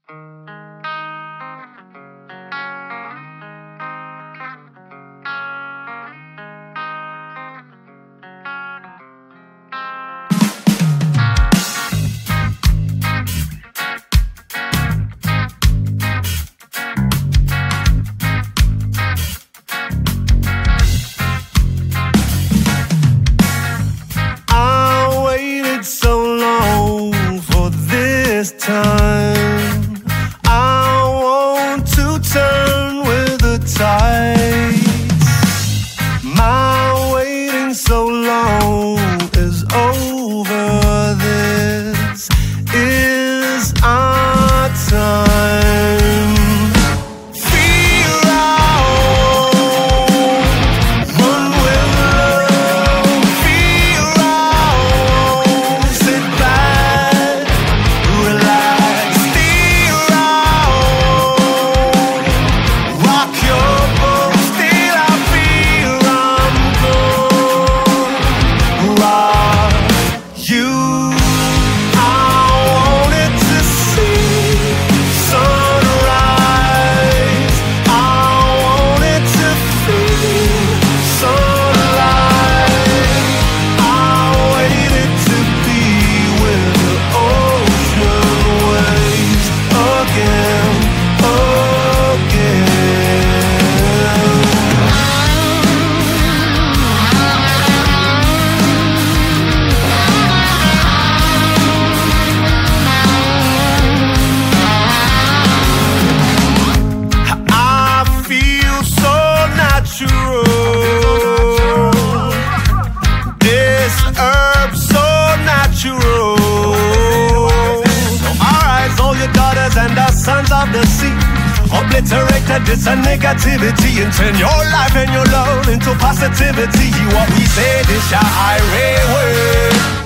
Time I want to turn with the tides. My waiting so long is over. This is our time. Feel out, run with love. Feel out, sit back, relax. This herb so natural. Alright, all your daughters and the sons of the sea, obliterate the dis and negativity and turn your life and your love into positivity. What we say, this your irate word.